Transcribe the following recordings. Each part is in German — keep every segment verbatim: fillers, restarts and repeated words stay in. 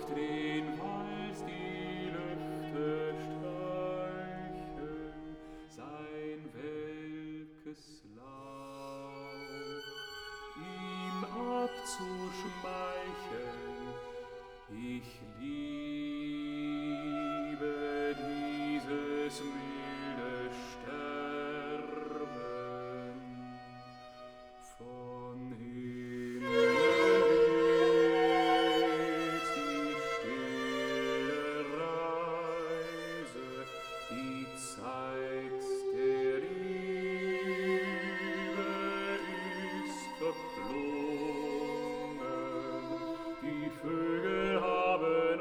durch den Wald die Lüfte streichen, sein welkes Laub ihm abzuschmeicheln. Ich liebe dieses milde Sterben. Von hinnen weht die stille Reise, die Zeit der Liebe ist verklungen. Die Vögel haben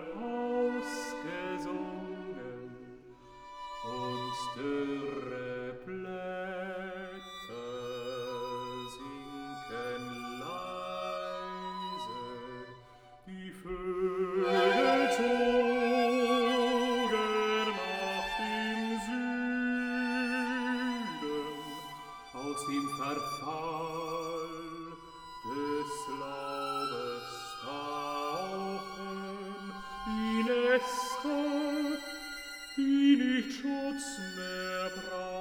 ausgesungen und dürre Blätter sinken leise. Die Vögel zogen nach dem Süden aus dem Verfall des Laubes tauchen die Nester, die nicht Schutz mehr brauchen.